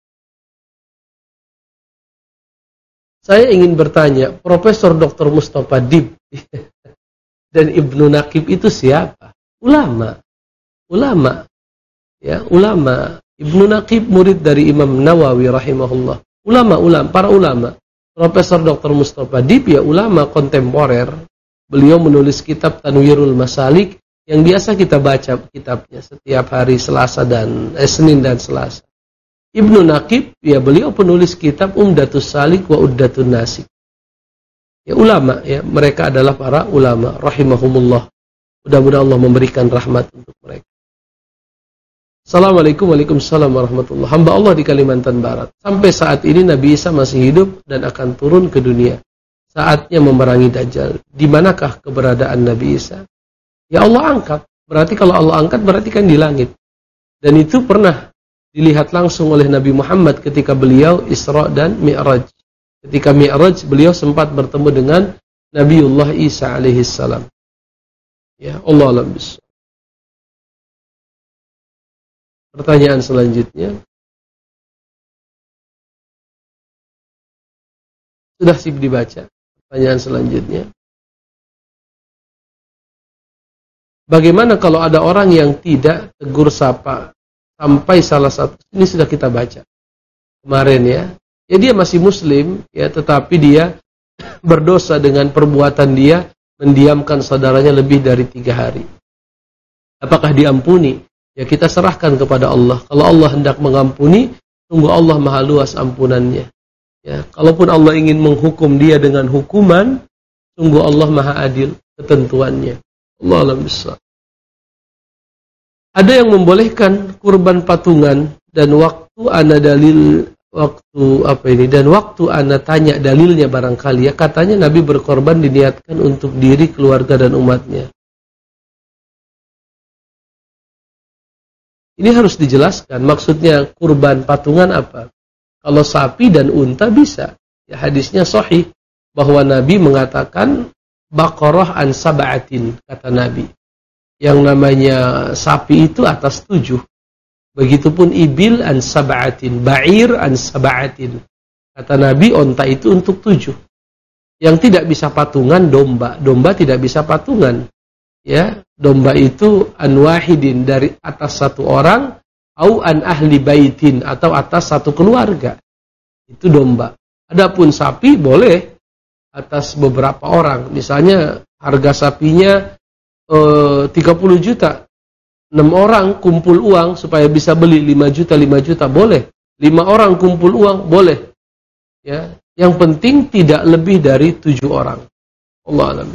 [SPEAKER 1] Saya ingin bertanya, Profesor Doktor Mustafa Dib dan Ibnu Naqib itu siapa? Ulama. Ulama. Ya, ulama. Ibnu Naqib murid dari Imam Nawawi rahimahullah. Ulama-ulama, para ulama. Profesor Doktor Mustafa Dib ya ulama kontemporer. Beliau menulis kitab Tanwirul Masalik yang biasa kita baca kitabnya setiap hari Selasa dan eh, Senin dan Selasa. Ibnu Naqib ya beliau penulis kitab Umdatus Salik wa Uddatun Nasik. Ya ulama ya, mereka adalah para ulama rahimahumullah. Mudah-mudahan Allah memberikan rahmat untuk mereka. Assalamualaikum Waalaikumsalam warahmatullahi. Hamba Allah di Kalimantan Barat. Sampai saat ini Nabi Isa masih hidup dan akan turun ke dunia. Saatnya memerangi Dajjal. Di manakah keberadaan Nabi Isa? Ya Allah angkat. Berarti kalau Allah angkat berarti kan di langit. Dan itu pernah dilihat langsung oleh Nabi Muhammad ketika beliau Isra dan Mi'raj. Ketika Mi'raj beliau sempat bertemu dengan Nabiullah Isa alaihissalam. Ya Allah alam bismillah. Pertanyaan selanjutnya. Sudah sip dibaca. Pertanyaan selanjutnya. Bagaimana kalau ada orang yang tidak tegur sapa sampai salah satu, ini sudah kita baca kemarin ya. Ya dia masih muslim ya, tetapi dia berdosa dengan perbuatan dia mendiamkan saudaranya lebih dari tiga hari. Apakah diampuni? Ya kita serahkan kepada Allah. Kalau Allah hendak mengampuni, sungguh Allah maha luas ampunannya. Ya, kalaupun Allah ingin menghukum dia dengan hukuman, sungguh Allah maha adil ketentuannya. Allah alam bismillah. Ada yang membolehkan kurban patungan dan waktu ana dalil waktu apa ini dan waktu ana tanya dalilnya barangkali ya, katanya Nabi berkorban diniatkan untuk diri, keluarga dan umatnya. Ini harus dijelaskan, maksudnya kurban patungan apa? Kalau sapi dan unta bisa. Ya, hadisnya sahih bahwa Nabi mengatakan baqarah an sab'atin, kata Nabi. Yang namanya sapi itu atas tujuh. Begitupun ibil an sab'atin, ba'ir an sab'atin. Kata Nabi onta itu untuk tujuh. Yang tidak bisa patungan domba. Domba tidak bisa patungan. Ya, domba itu an wahidin, dari atas satu orang, au an ahli baitin, atau atas satu keluarga. Itu domba. Adapun sapi boleh atas beberapa orang. Misalnya harga sapinya eh, tiga puluh juta. enam orang kumpul uang supaya bisa beli lima juta, lima juta boleh. lima orang kumpul uang boleh. Ya, yang penting tidak lebih dari tujuh orang. Allah a'lam.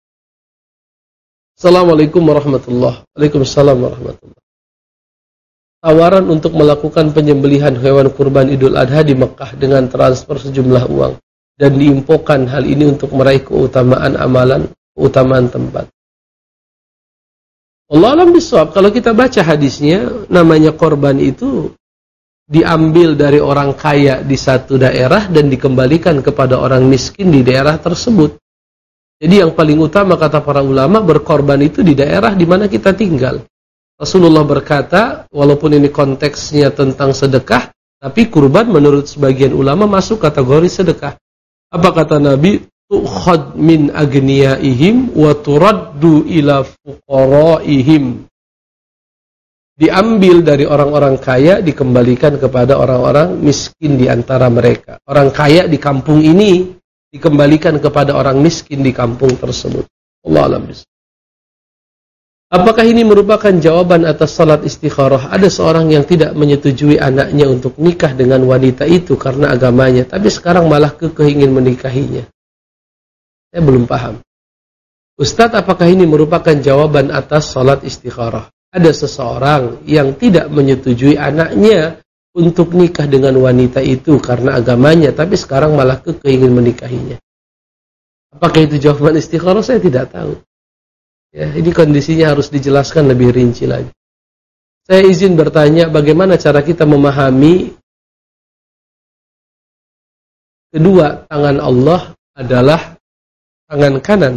[SPEAKER 1] Assalamualaikum warahmatullahi wabarakatuh. Waalaikumsalam warahmatullahi wabarakatuh. tawaran untuk melakukan penyembelihan hewan kurban Idul Adha di Mekah dengan transfer sejumlah uang dan diinfokan hal ini untuk meraih keutamaan amalan, keutamaan tempat. Allah alam bisawab. Kalau kita baca hadisnya, namanya korban itu diambil dari orang kaya di satu daerah dan dikembalikan kepada orang miskin di daerah tersebut. Jadi yang paling utama kata para ulama, berkorban itu di daerah di mana kita tinggal. Rasulullah berkata, walaupun ini konteksnya tentang sedekah, tapi kurban menurut sebagian ulama masuk kategori sedekah. Apa kata Nabi? Tu'khad min agniyaihim wa turaddu ila fuqaraihim. Diambil dari orang-orang kaya, dikembalikan kepada orang-orang miskin di antara mereka. Orang kaya di kampung ini dikembalikan kepada orang miskin di kampung tersebut. Allah alam bisawab. Apakah ini merupakan jawaban atas salat istikharah? Ada seorang yang tidak menyetujui anaknya untuk nikah dengan wanita itu karena agamanya, tapi sekarang malah kekeh ingin menikahinya. Saya belum paham. Ustadz, apakah ini merupakan jawaban atas salat istikharah? Ada seseorang yang tidak menyetujui anaknya untuk nikah dengan wanita itu karena agamanya, tapi sekarang malah kekeh ingin menikahinya. Apakah itu jawaban istikharah? Saya tidak tahu. Ya, ini kondisinya harus dijelaskan lebih rinci lagi. Saya izin bertanya, bagaimana cara kita memahami kedua tangan Allah adalah tangan kanan?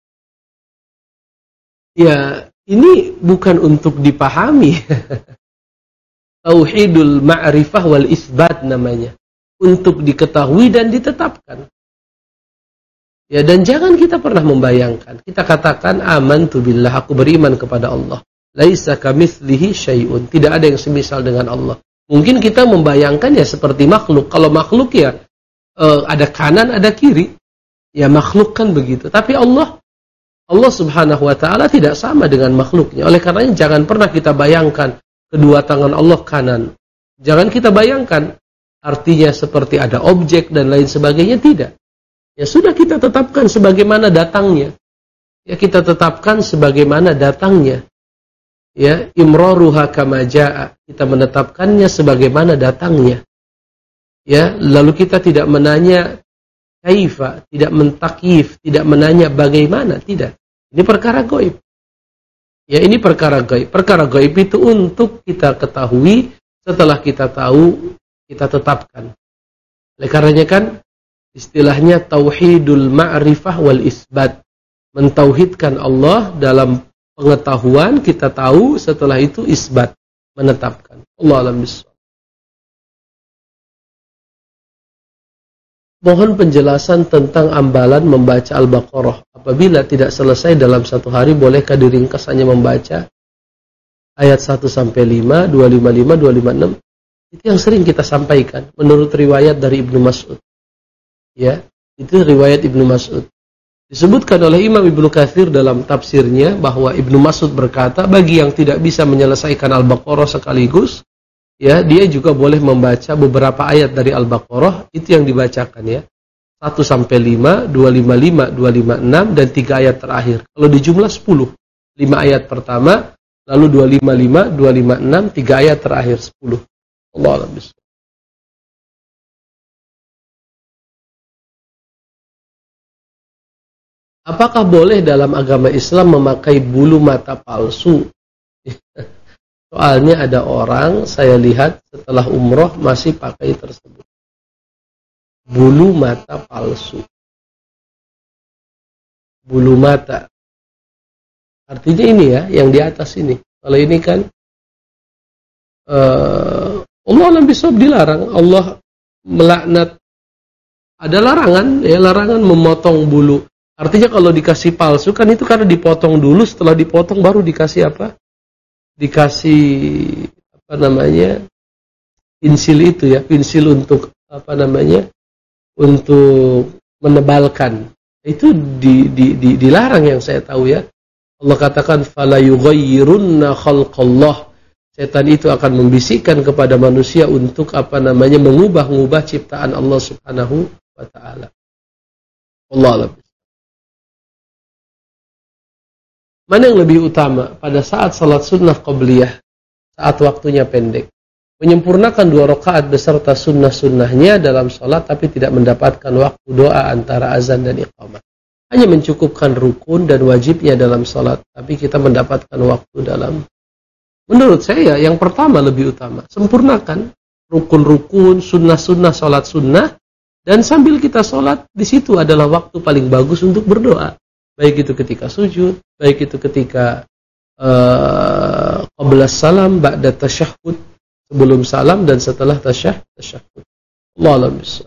[SPEAKER 1] Ya, ini bukan untuk dipahami. Tauhidul ma'rifah wal isbat namanya. Untuk diketahui dan ditetapkan. Ya, dan jangan kita pernah membayangkan. Kita katakan amantu billah, aku beriman kepada Allah. Laisa kamitslihi syai'un. Tidak ada yang semisal dengan Allah. Mungkin kita membayangkan ya seperti makhluk. Kalau makhluk ya eh, ada kanan, ada kiri. Ya makhluk kan begitu. Tapi Allah Allah Subhanahu wa taala tidak sama dengan makhluknya. Oleh karenanya jangan pernah kita bayangkan kedua tangan Allah kanan. Jangan kita bayangkan artinya seperti ada objek dan lain sebagainya, tidak. Ya sudah, kita tetapkan sebagaimana datangnya. Ya kita tetapkan sebagaimana datangnya. Ya, imraruha kama jaa. Kita menetapkannya sebagaimana datangnya. Ya, lalu kita tidak menanya kaifa, tidak mentakyif, tidak menanya bagaimana, tidak. Ini perkara gaib. Ya, ini perkara gaib. Perkara gaib itu untuk kita ketahui, setelah kita tahu, kita tetapkan. Oleh karenanya kan istilahnya tauhidul ma'rifah wal isbat. Mentauhidkan Allah dalam pengetahuan, kita tahu, setelah itu isbat, menetapkan. Allah alam bisawab. Mohon penjelasan tentang ambalan membaca Al-Baqarah. Apabila tidak selesai dalam satu hari, bolehkah diringkas hanya membaca ayat satu sampai lima, dua ratus lima puluh lima, dua ratus lima puluh enam? Itu yang sering kita sampaikan menurut riwayat dari Ibnu Mas'ud. Ya, itu riwayat Ibnu Mas'ud. Disebutkan oleh Imam Ibnu Katsir dalam tafsirnya bahwa Ibnu Mas'ud berkata, bagi yang tidak bisa menyelesaikan Al-Baqarah sekaligus, ya, dia juga boleh membaca beberapa ayat dari Al-Baqarah, itu yang dibacakan ya. satu sampai lima, dua ratus lima puluh lima, dua ratus lima puluh enam dan tiga ayat terakhir. Kalau di jumlah sepuluh. lima ayat pertama, lalu dua ratus lima puluh lima, dua ratus lima puluh enam, tiga ayat terakhir sepuluh. Allah a'lam bishawab. Apakah boleh dalam agama Islam memakai bulu mata palsu? Soalnya ada orang, saya lihat setelah umroh masih pakai tersebut. Bulu mata palsu. Bulu mata. Artinya ini ya, yang di atas ini. Kalau ini kan, uh, Allah alam bisawab dilarang. Allah melaknat. Ada larangan, ya larangan memotong bulu. Artinya kalau dikasih palsu kan itu karena dipotong dulu, setelah dipotong baru dikasih apa? Dikasih apa namanya? Pensil itu ya, pensil untuk apa namanya? Untuk menebalkan. Itu di, di, di, dilarang yang saya tahu ya. Allah katakan fala yughayyirunna khalqallah. Setan itu akan membisikkan kepada manusia untuk apa namanya? Mengubah-ubah ciptaan Allah Subhanahu wa taala. Allah a'lam. Mana yang lebih utama pada saat salat sunnah qabliyah, saat waktunya pendek. Menyempurnakan dua rakaat beserta sunnah-sunnahnya dalam sholat tapi tidak mendapatkan waktu doa antara azan dan iqamah. Hanya mencukupkan rukun dan wajibnya dalam sholat, tapi kita mendapatkan waktu dalam. Menurut saya yang pertama lebih utama. Sempurnakan rukun-rukun, sunnah-sunnah, sholat sunnah, dan sambil kita sholat, di situ adalah waktu paling bagus untuk berdoa. Baik itu ketika sujud, baik itu ketika uh, qabla salam, ba'da tasyahud, sebelum salam dan setelah tasyah, tasyahud. Allah alam bisawab.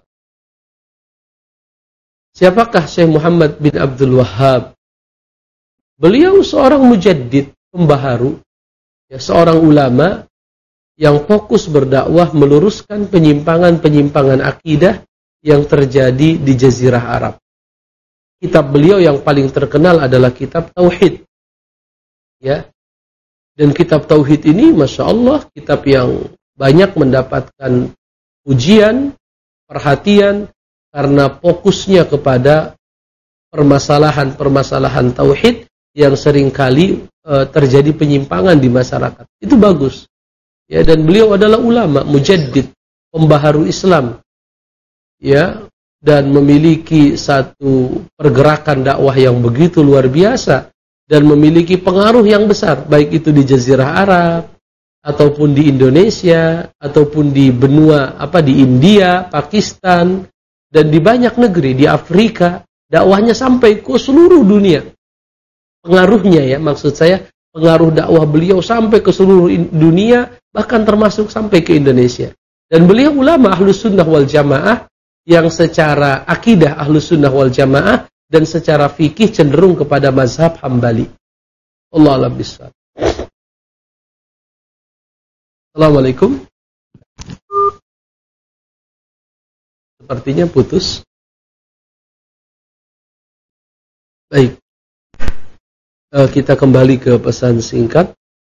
[SPEAKER 1] Siapakah Syekh Muhammad bin Abdul Wahhab? Beliau seorang mujaddid, pembaharu, ya, seorang ulama yang fokus berdakwah meluruskan penyimpangan-penyimpangan akidah yang terjadi di Jazirah Arab. Kitab beliau yang paling terkenal adalah kitab Tauhid. Ya. Dan kitab Tauhid ini, Masya Allah, kitab yang banyak mendapatkan pujian, perhatian, karena fokusnya kepada permasalahan-permasalahan tauhid yang seringkali e, terjadi penyimpangan di masyarakat. Itu bagus. Ya, dan beliau adalah ulama, mujaddid, pembaharu Islam. Ya, dan memiliki satu pergerakan dakwah yang begitu luar biasa dan memiliki pengaruh yang besar, baik itu di Jazirah Arab ataupun di Indonesia ataupun di benua apa di India, Pakistan, dan di banyak negeri, di Afrika, dakwahnya sampai ke seluruh dunia. Pengaruhnya ya, maksud saya, pengaruh dakwah beliau sampai ke seluruh dunia, bahkan termasuk sampai ke Indonesia. Dan beliau ulama Ahlus Sunnah wal Jamaah, yang secara akidah Ahlus Sunnah wal Jamaah, dan secara fikih cenderung kepada mazhab Hambali. Allah a'lam bishawab. Assalamualaikum. Sepertinya putus. Baik. Uh, kita kembali ke pesan singkat.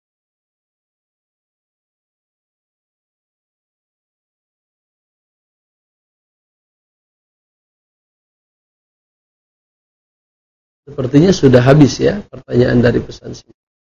[SPEAKER 1] Sepertinya sudah habis ya pertanyaan dari pesan singkat.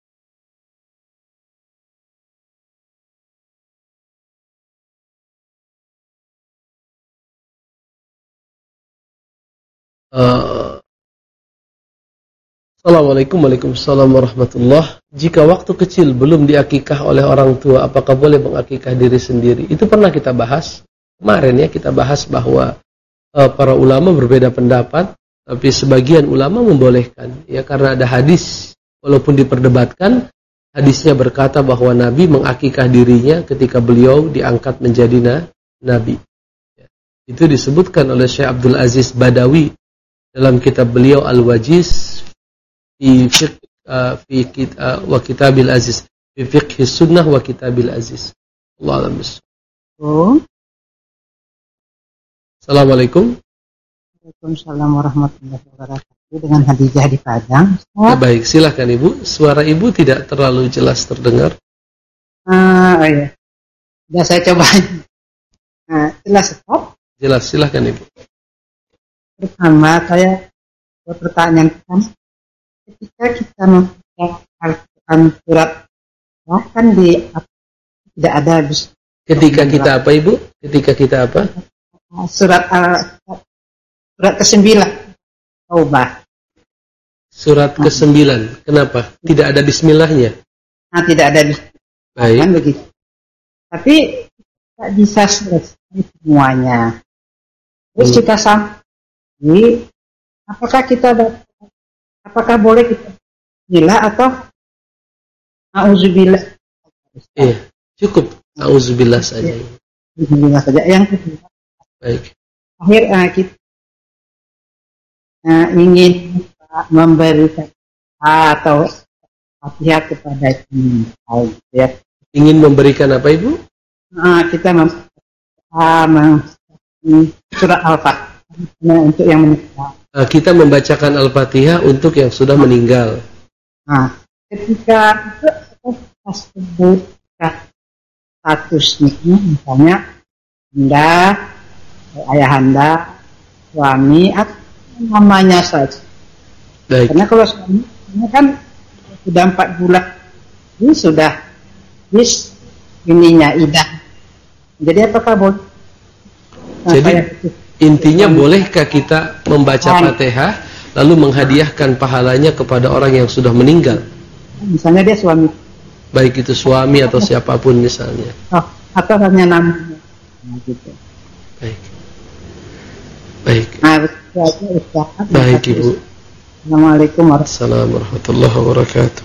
[SPEAKER 1] Uh, Assalamualaikum Waalaikumsalam warahmatullah. Jika waktu kecil belum diakikah oleh orang tua, apakah boleh mengakikah diri sendiri? Itu pernah kita bahas kemarin ya, kita bahas bahwa uh, para ulama berbeda pendapat, tapi sebagian ulama membolehkan ya, karena ada hadis walaupun diperdebatkan, hadisnya berkata bahwa Nabi mengakikah dirinya ketika beliau diangkat menjadi na, Nabi ya. Itu disebutkan oleh Syekh Abdul Aziz Badawi dalam kitab beliau Al-Wajiz fi fiqh uh, fi uh, wa Kitabil Aziz, fi fiqh sunnah wa Kitabil Aziz. Allah a'lam bishawab. Assalamualaikum.
[SPEAKER 8] Waalaikumsalam warahmatullahi wabarakatuh. Dengan Hadijah di Padang.
[SPEAKER 1] Ya, baik, silakan Ibu. Suara Ibu tidak terlalu jelas terdengar.
[SPEAKER 8] Ah, oh iya. Sudah saya coba. Nah, jelas stop.
[SPEAKER 1] Jelas, silakan Ibu.
[SPEAKER 8] Pertama, saya pertanyaan kan, ketika kita membaca Al-Quran surat, bahkan di tidak ada.
[SPEAKER 1] Ketika kita apa Ibu? Ketika kita apa?
[SPEAKER 8] Surat al surat kesembilan, Taubah.
[SPEAKER 1] Surat kesembilan. Kenapa? Tidak ada bismillahnya?
[SPEAKER 8] Nah, tidak ada bismillah.
[SPEAKER 1] Baik.
[SPEAKER 8] Kan begitu. Tapi tidak bisa selesai semuanya. Terus hmm. kita sampai, apakah kita apakah boleh kita bismillah atau auzubillah?
[SPEAKER 1] Iya, cukup auzubillah saja.
[SPEAKER 8] Bismillah saja. Yang kedua,
[SPEAKER 1] baik.
[SPEAKER 8] Akhir uh, kita uh, ingin uh, memberikan atau Fatihah kepada kita, ya.
[SPEAKER 1] Ingin memberikan apa Ibu?
[SPEAKER 8] Uh, kita mem uh, mem surat Al-Fatihah untuk yang meninggal.
[SPEAKER 1] Nah, kita membacakan Al-Fatihah untuk yang sudah meninggal.
[SPEAKER 8] Nah, ketika itu tersebut statusnya, misalnya Anda, ayahanda, suami, atau namanya saja. Baik. Karena kalau suami, ini kan sudah empat bulan, ini sudah bis ininya idah. Jadi apakah boleh? Nah,
[SPEAKER 1] Jadi
[SPEAKER 8] saya,
[SPEAKER 1] intinya bolehkah kita membaca Fatihah lalu menghadiahkan pahalanya kepada orang yang sudah meninggal?
[SPEAKER 8] Misalnya dia suami.
[SPEAKER 1] Baik itu suami atau siapapun misalnya.
[SPEAKER 8] Oh, atau hanya namanya. Nah, gitu.
[SPEAKER 1] Baik. Baik.
[SPEAKER 8] Nah, itu istirahat.
[SPEAKER 1] Baik Ibu.
[SPEAKER 8] Assalamualaikum
[SPEAKER 1] warahmatullahi wabarakatuh.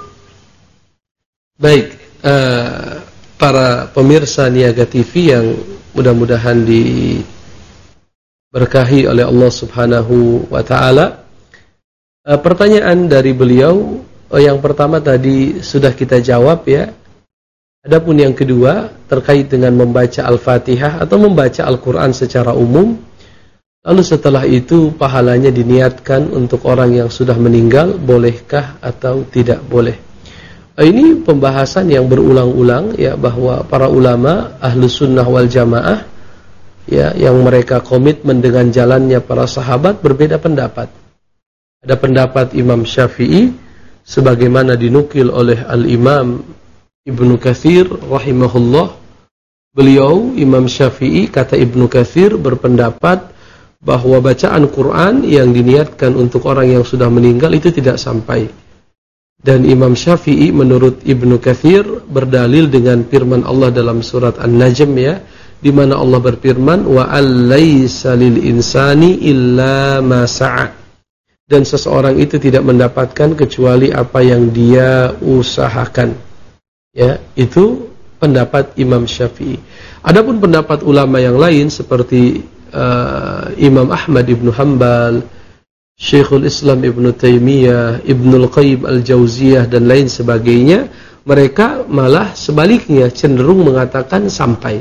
[SPEAKER 1] Baik, uh, para pemirsa Niaga T V yang mudah-mudahan diberkahi oleh Allah Subhanahu wa taala. Uh, pertanyaan dari beliau uh, yang pertama tadi sudah kita jawab ya. Adapun yang kedua terkait dengan membaca Al-Fatihah atau membaca Al-Qur'an secara umum, lalu setelah itu pahalanya diniatkan untuk orang yang sudah meninggal, bolehkah atau tidak boleh? Ini pembahasan yang berulang-ulang ya, bahwa para ulama Ahlus Sunnah wal Jamaah ya, yang mereka komitmen dengan jalannya para sahabat berbeda pendapat. Ada pendapat Imam Syafi'i sebagaimana dinukil oleh Al-Imam Ibnu Katsir rahimahullah. Beliau Imam Syafi'i, kata Ibnu Katsir, berpendapat bahwa bacaan Quran yang diniatkan untuk orang yang sudah meninggal itu tidak sampai. Dan Imam Syafi'i menurut Ibnu Katsir berdalil dengan firman Allah dalam surat An-Najm ya, di mana Allah berfirman wa alaysa lil insani illa ma sa'a. Dan seseorang itu tidak mendapatkan kecuali apa yang dia usahakan. Ya, itu pendapat Imam Syafi'i. Adapun pendapat ulama yang lain seperti uh, Imam Ahmad Ibnu Hanbal, Syekhul Islam Ibnu Taimiyah, Ibnul Qayyim Al-Jauziyah dan lain sebagainya, mereka malah sebaliknya cenderung mengatakan sampai.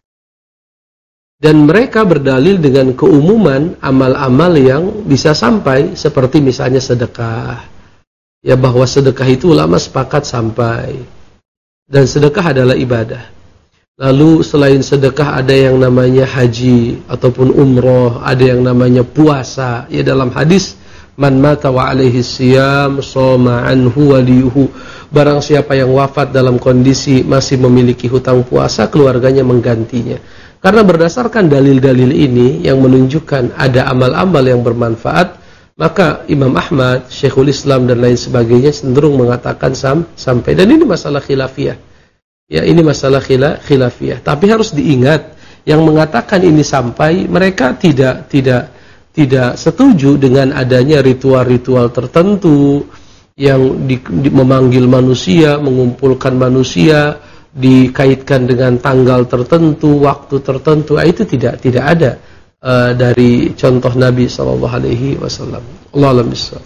[SPEAKER 1] Dan mereka berdalil dengan keumuman amal-amal yang bisa sampai, seperti misalnya sedekah. Ya, bahwa sedekah itu ulama sepakat sampai. Dan sedekah adalah ibadah. Lalu selain sedekah ada yang namanya haji ataupun umroh, ada yang namanya puasa. Ya, dalam hadis man mata wa alaihi siyam shoma anhu waliyuhu. Barang siapa yang wafat dalam kondisi masih memiliki hutang puasa, keluarganya menggantinya. Karena berdasarkan dalil-dalil ini yang menunjukkan ada amal-amal yang bermanfaat, maka Imam Ahmad, Syekhul Islam dan lain sebagainya cenderung mengatakan sam, sampai. Dan ini masalah khilafiyah. Ya, ini masalah khila, khilafiyah. Tapi harus diingat, yang mengatakan ini sampai, mereka tidak tidak tidak setuju dengan adanya ritual-ritual tertentu yang di, di, memanggil manusia, mengumpulkan manusia, dikaitkan dengan tanggal tertentu, waktu tertentu. Itu tidak tidak ada uh, dari contoh Nabi sallallahu alaihi wasallam. Allahu a'lam bishawab.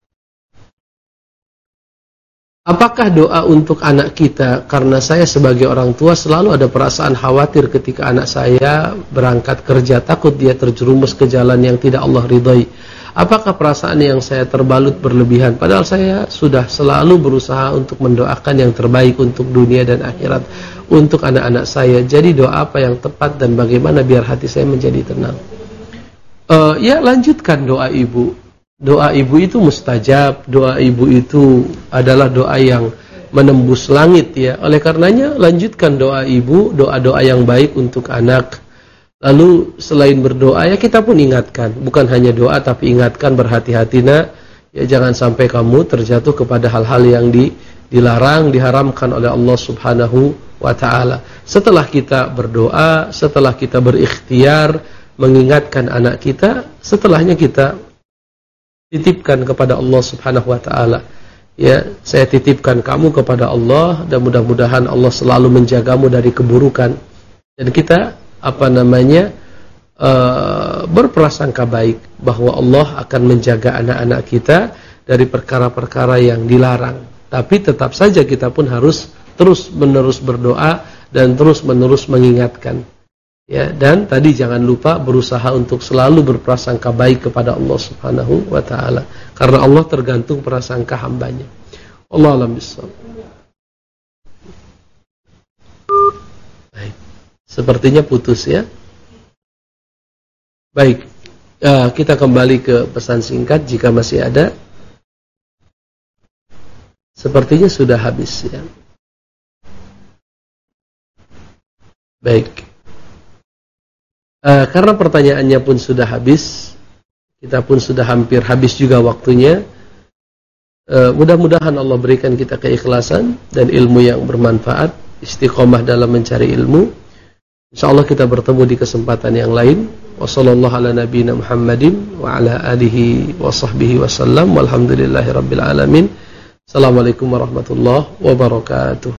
[SPEAKER 1] Apakah doa untuk anak kita? Karena saya sebagai orang tua selalu ada perasaan khawatir ketika anak saya berangkat kerja, takut dia terjerumus ke jalan yang tidak Allah ridhai. Apakah perasaan yang saya terbalut berlebihan? Padahal saya sudah selalu berusaha untuk mendoakan yang terbaik untuk dunia dan akhirat untuk anak-anak saya. Jadi doa apa yang tepat dan bagaimana biar hati saya menjadi tenang? Uh, ya, lanjutkan doa ibu. Doa ibu itu mustajab, doa ibu itu adalah doa yang menembus langit ya. Oleh karenanya lanjutkan doa ibu, doa-doa yang baik untuk anak. Lalu selain berdoa ya kita pun ingatkan, bukan hanya doa tapi ingatkan, berhati-hati nak, ya jangan sampai kamu terjatuh kepada hal-hal yang di, dilarang, diharamkan oleh Allah Subhanahu wa taala. Setelah kita berdoa, setelah kita berikhtiar mengingatkan anak kita, setelahnya kita titipkan kepada Allah Subhanahu wa taala. Ya, saya titipkan kamu kepada Allah dan mudah-mudahan Allah selalu menjagamu dari keburukan. Dan kita apa namanya uh, berprasangka baik bahwa Allah akan menjaga anak-anak kita dari perkara-perkara yang dilarang. Tapi tetap saja kita pun harus terus-menerus berdoa dan terus-menerus mengingatkan. Ya, dan tadi jangan lupa berusaha untuk selalu berprasangka baik kepada Allah Subhanahu wa taala, karena Allah tergantung prasangka hambanya. Allahu a'lam bishawab. Baik. Sepertinya putus ya. Baik. Uh, kita kembali ke pesan singkat jika masih ada. Sepertinya sudah habis ya. Baik. Uh, karena pertanyaannya pun sudah habis, kita pun sudah hampir habis juga waktunya. Uh, mudah-mudahan Allah berikan kita keikhlasan dan ilmu yang bermanfaat, istiqomah dalam mencari ilmu. InsyaAllah kita bertemu di kesempatan yang lain. Wassallallahu ala nabiyina Muhammadin wa ala alihi wa sahbihi wasallam. Walhamdulillahi rabbil alamin. Assalamualaikum warahmatullahi wabarakatuh.